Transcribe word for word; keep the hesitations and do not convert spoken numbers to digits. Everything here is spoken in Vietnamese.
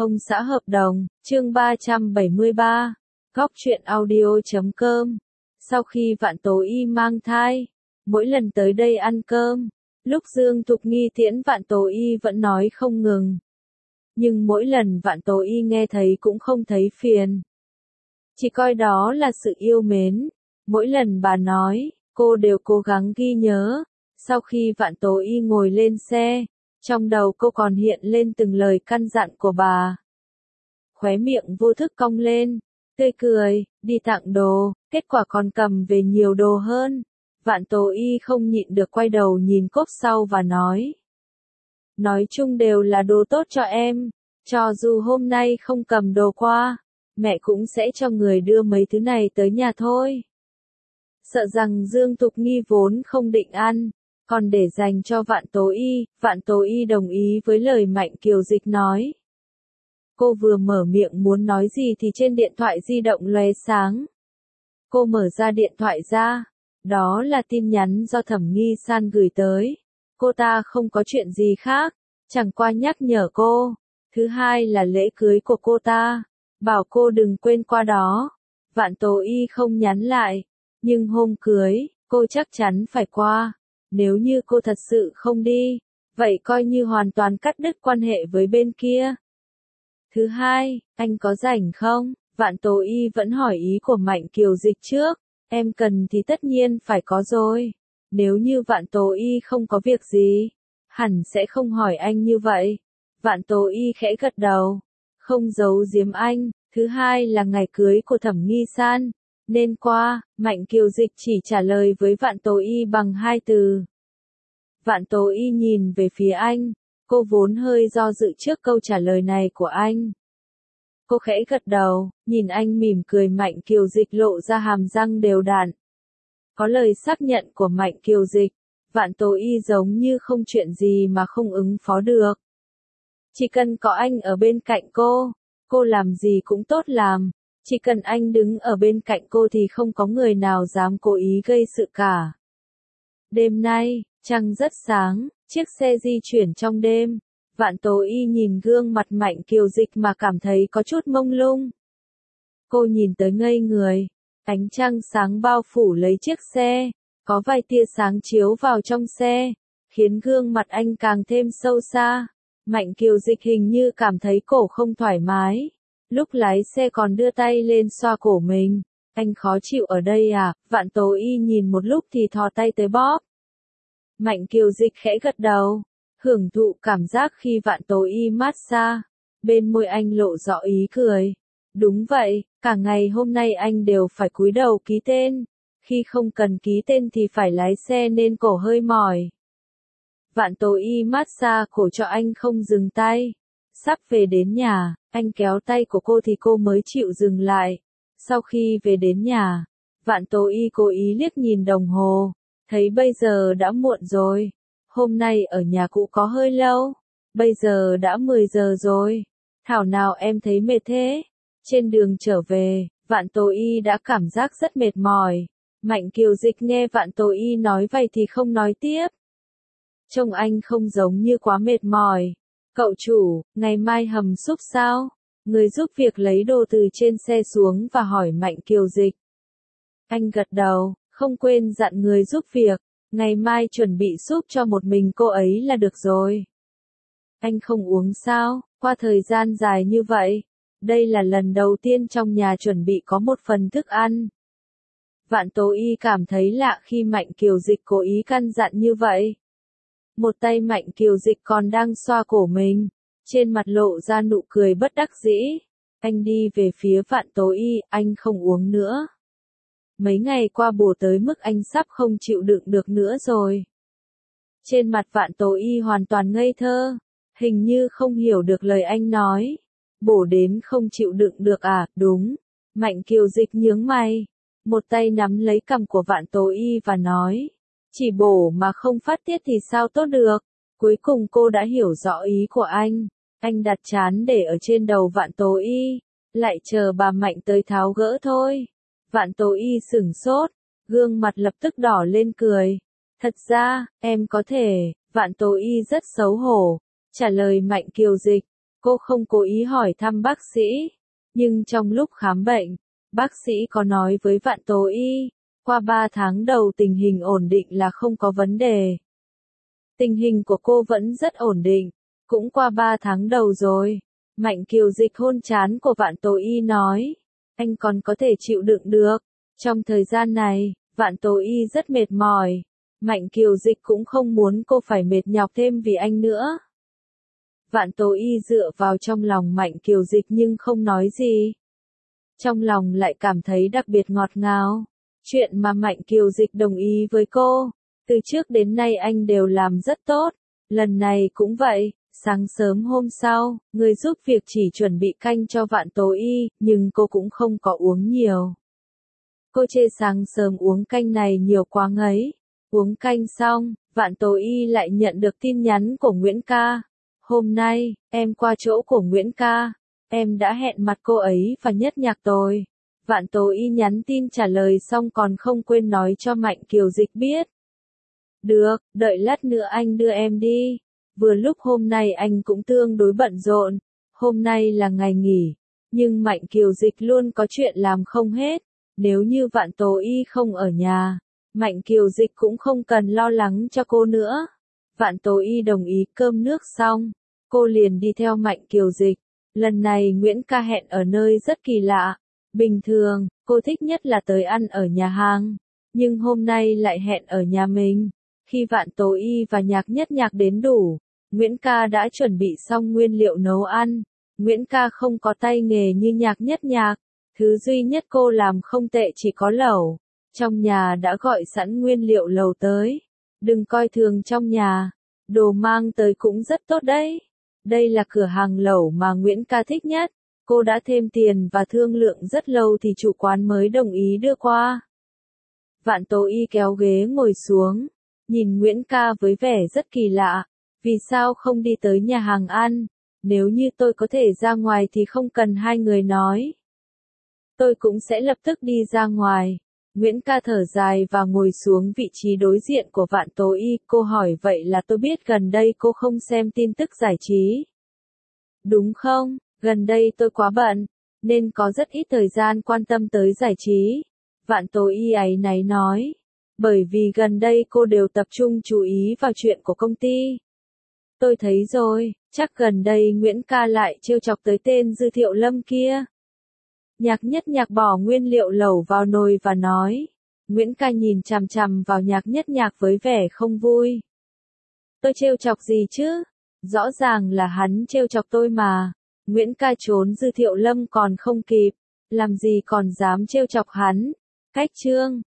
Ông xã hợp đồng, chương ba trăm bảy mươi ba, Góc truyện audio.com. Sau khi Vạn Tố Y mang thai, mỗi lần tới đây ăn cơm, lúc Dương Thục Nghi tiễn Vạn Tố Y vẫn nói không ngừng. Nhưng mỗi lần Vạn Tố Y nghe thấy cũng không thấy phiền. Chỉ coi đó là sự yêu mến. Mỗi lần bà nói, cô đều cố gắng ghi nhớ. Sau khi Vạn Tố Y ngồi lên xe, trong đầu cô còn hiện lên từng lời căn dặn của bà. Khóe miệng vô thức cong lên, tươi cười, đi tặng đồ, kết quả còn cầm về nhiều đồ hơn. Vạn Tố Y không nhịn được quay đầu nhìn cốp sau và nói. Nói chung đều là đồ tốt cho em, cho dù hôm nay không cầm đồ qua, mẹ cũng sẽ cho người đưa mấy thứ này tới nhà thôi. Sợ rằng Dương Thục Nghi vốn không định ăn, còn để dành cho Vạn Tố Y, Vạn Tố Y đồng ý với lời Mạnh Kiều Dịch nói. Cô vừa mở miệng muốn nói gì thì trên điện thoại di động lóe sáng. Cô mở ra điện thoại ra, đó là tin nhắn do Thẩm Nghi San gửi tới. Cô ta không có chuyện gì khác, chẳng qua nhắc nhở cô. Thứ hai là lễ cưới của cô ta, bảo cô đừng quên qua đó. Vạn Tố Y không nhắn lại, nhưng hôm cưới, cô chắc chắn phải qua. Nếu như cô thật sự không đi, vậy coi như hoàn toàn cắt đứt quan hệ với bên kia. Thứ hai, anh có rảnh không? Vạn Tố Y vẫn hỏi ý của Mạnh Kiều Dịch trước. Em cần thì tất nhiên phải có rồi. Nếu như Vạn Tố Y không có việc gì, hẳn sẽ không hỏi anh như vậy. Vạn Tố Y khẽ gật đầu, không giấu giếm anh. Thứ hai là ngày cưới của Thẩm Nghi San, nên qua. Mạnh Kiều Dịch chỉ trả lời với Vạn Tố Y bằng hai từ. Vạn Tố Y nhìn về phía anh, cô vốn hơi do dự trước câu trả lời này của anh. Cô khẽ gật đầu, nhìn anh mỉm cười. Mạnh Kiều Dịch lộ ra hàm răng đều đặn. Có lời xác nhận của Mạnh Kiều Dịch, Vạn Tố Y giống như không chuyện gì mà không ứng phó được. Chỉ cần có anh ở bên cạnh cô, cô làm gì cũng tốt làm. Chỉ cần anh đứng ở bên cạnh cô thì không có người nào dám cố ý gây sự cả. Đêm nay, trăng rất sáng, chiếc xe di chuyển trong đêm. Vạn Tố Y nhìn gương mặt Mạnh Kiều Dịch mà cảm thấy có chút mông lung. Cô nhìn tới ngây người. Ánh trăng sáng bao phủ lấy chiếc xe, có vài tia sáng chiếu vào trong xe, khiến gương mặt anh càng thêm sâu xa. Mạnh Kiều Dịch hình như cảm thấy cổ không thoải mái. Lúc lái xe còn đưa tay lên xoa cổ mình. Anh khó chịu ở đây à? Vạn Tố Y nhìn một lúc thì thò tay tới bóp. Mạnh Kiều Dịch khẽ gật đầu, hưởng thụ cảm giác khi Vạn Tố Y massage. Bên môi anh lộ rõ ý cười. Đúng vậy, cả ngày hôm nay anh đều phải cúi đầu ký tên. Khi không cần ký tên thì phải lái xe nên cổ hơi mỏi. Vạn Tố Y massage cổ cho anh không dừng tay. Sắp về đến nhà, anh kéo tay của cô thì cô mới chịu dừng lại. Sau khi về đến nhà, Vạn Tố Y cố ý liếc nhìn đồng hồ. Thấy bây giờ đã muộn rồi. Hôm nay ở nhà cũ có hơi lâu. Bây giờ đã mười giờ rồi. Thảo nào em thấy mệt thế? Trên đường trở về, Vạn Tố Y đã cảm giác rất mệt mỏi. Mạnh Kiều Dịch nghe Vạn Tố Y nói vậy thì không nói tiếp. Trông anh không giống như quá mệt mỏi. Cậu chủ, ngày mai hầm súp sao? Người giúp việc lấy đồ từ trên xe xuống và hỏi Mạnh Kiều Dịch. Anh gật đầu, không quên dặn người giúp việc. Ngày mai chuẩn bị súp cho một mình cô ấy là được rồi. Anh không uống sao? Qua thời gian dài như vậy, đây là lần đầu tiên trong nhà chuẩn bị có một phần thức ăn. Vạn Tố Y cảm thấy lạ khi Mạnh Kiều Dịch cố ý căn dặn như vậy. Một tay Mạnh Kiều Dịch còn đang xoa cổ mình, trên mặt lộ ra nụ cười bất đắc dĩ. Anh đi về phía Vạn Tố Y, anh không uống nữa. Mấy ngày qua bổ tới mức anh sắp không chịu đựng được nữa rồi. Trên mặt Vạn Tố Y hoàn toàn ngây thơ, hình như không hiểu được lời anh nói. Bổ đến không chịu đựng được à? Đúng. Mạnh Kiều Dịch nhướng mày, một tay nắm lấy cằm của Vạn Tố Y và nói. Chỉ bổ mà không phát tiết thì sao tốt được. Cuối cùng cô đã hiểu rõ ý của anh. Anh đặt trán để ở trên đầu Vạn Tố Y, lại chờ bà Mạnh tới tháo gỡ thôi. Vạn Tố Y sửng sốt, gương mặt lập tức đỏ lên cười. Thật ra, em có thể. Vạn Tố Y rất xấu hổ, trả lời Mạnh Kiều Dịch. Cô không cố ý hỏi thăm bác sĩ, nhưng trong lúc khám bệnh, bác sĩ có nói với Vạn Tố Y, qua ba tháng đầu tình hình ổn định là không có vấn đề. Tình hình của cô vẫn rất ổn định, cũng qua ba tháng đầu rồi. Mạnh Kiều Dịch hôn trán của Vạn Tố Y nói, anh còn có thể chịu đựng được. Trong thời gian này, Vạn Tố Y rất mệt mỏi. Mạnh Kiều Dịch cũng không muốn cô phải mệt nhọc thêm vì anh nữa. Vạn Tố Y dựa vào trong lòng Mạnh Kiều Dịch nhưng không nói gì. Trong lòng lại cảm thấy đặc biệt ngọt ngào. Chuyện mà Mạnh Kiều Dịch đồng ý với cô, từ trước đến nay anh đều làm rất tốt. Lần này cũng vậy, sáng sớm hôm sau, người giúp việc chỉ chuẩn bị canh cho Vạn Tố Y, nhưng cô cũng không có uống nhiều. Cô chê sáng sớm uống canh này nhiều quá ngấy. Uống canh xong, Vạn Tố Y lại nhận được tin nhắn của Nguyễn Ca. Hôm nay, em qua chỗ của Nguyễn Ca. Em đã hẹn mặt cô ấy và Nhất Nhạc tôi. Vạn Tố Y nhắn tin trả lời xong còn không quên nói cho Mạnh Kiều Dịch biết. Được, đợi lát nữa anh đưa em đi. Vừa lúc hôm nay anh cũng tương đối bận rộn. Hôm nay là ngày nghỉ. Nhưng Mạnh Kiều Dịch luôn có chuyện làm không hết. Nếu như Vạn Tố Y không ở nhà, Mạnh Kiều Dịch cũng không cần lo lắng cho cô nữa. Vạn Tố Y đồng ý. Cơm nước xong, cô liền đi theo Mạnh Kiều Dịch. Lần này Nguyễn Ca hẹn ở nơi rất kỳ lạ. Bình thường, cô thích nhất là tới ăn ở nhà hàng. Nhưng hôm nay lại hẹn ở nhà mình. Khi Vạn Tố Y và Nhạc Nhất Nhạc đến đủ, Nguyễn Ca đã chuẩn bị xong nguyên liệu nấu ăn. Nguyễn Ca không có tay nghề như Nhạc Nhất Nhạc. Thứ duy nhất cô làm không tệ chỉ có lẩu. Trong nhà đã gọi sẵn nguyên liệu lẩu tới. Đừng coi thường trong nhà. Đồ mang tới cũng rất tốt đấy. Đây là cửa hàng lẩu mà Nguyễn Ca thích nhất. Cô đã thêm tiền và thương lượng rất lâu thì chủ quán mới đồng ý đưa qua. Vạn Tố Y kéo ghế ngồi xuống, nhìn Nguyễn Ca với vẻ rất kỳ lạ. Vì sao không đi tới nhà hàng ăn? Nếu như tôi có thể ra ngoài thì không cần hai người nói. Tôi cũng sẽ lập tức đi ra ngoài. Nguyễn Ca thở dài và ngồi xuống vị trí đối diện của Vạn Tố Y. Cô hỏi vậy là tôi biết gần đây cô không xem tin tức giải trí. Đúng không? Gần đây tôi quá bận, nên có rất ít thời gian quan tâm tới giải trí. Vạn Tố Y áy náy nói. Bởi vì gần đây cô đều tập trung chú ý vào chuyện của công ty. Tôi thấy rồi, chắc gần đây Nguyễn Ca lại trêu chọc tới tên Dư Thiệu Lâm kia. Nhạc Nhất Nhạc bỏ nguyên liệu lẩu vào nồi và nói. Nguyễn Ca nhìn chằm chằm vào Nhạc Nhất Nhạc với vẻ không vui. Tôi trêu chọc gì chứ? Rõ ràng là hắn trêu chọc tôi mà. Nguyễn Ca trốn Dư Thiệu Lâm còn không kịp, làm gì còn dám trêu chọc hắn. Cách chương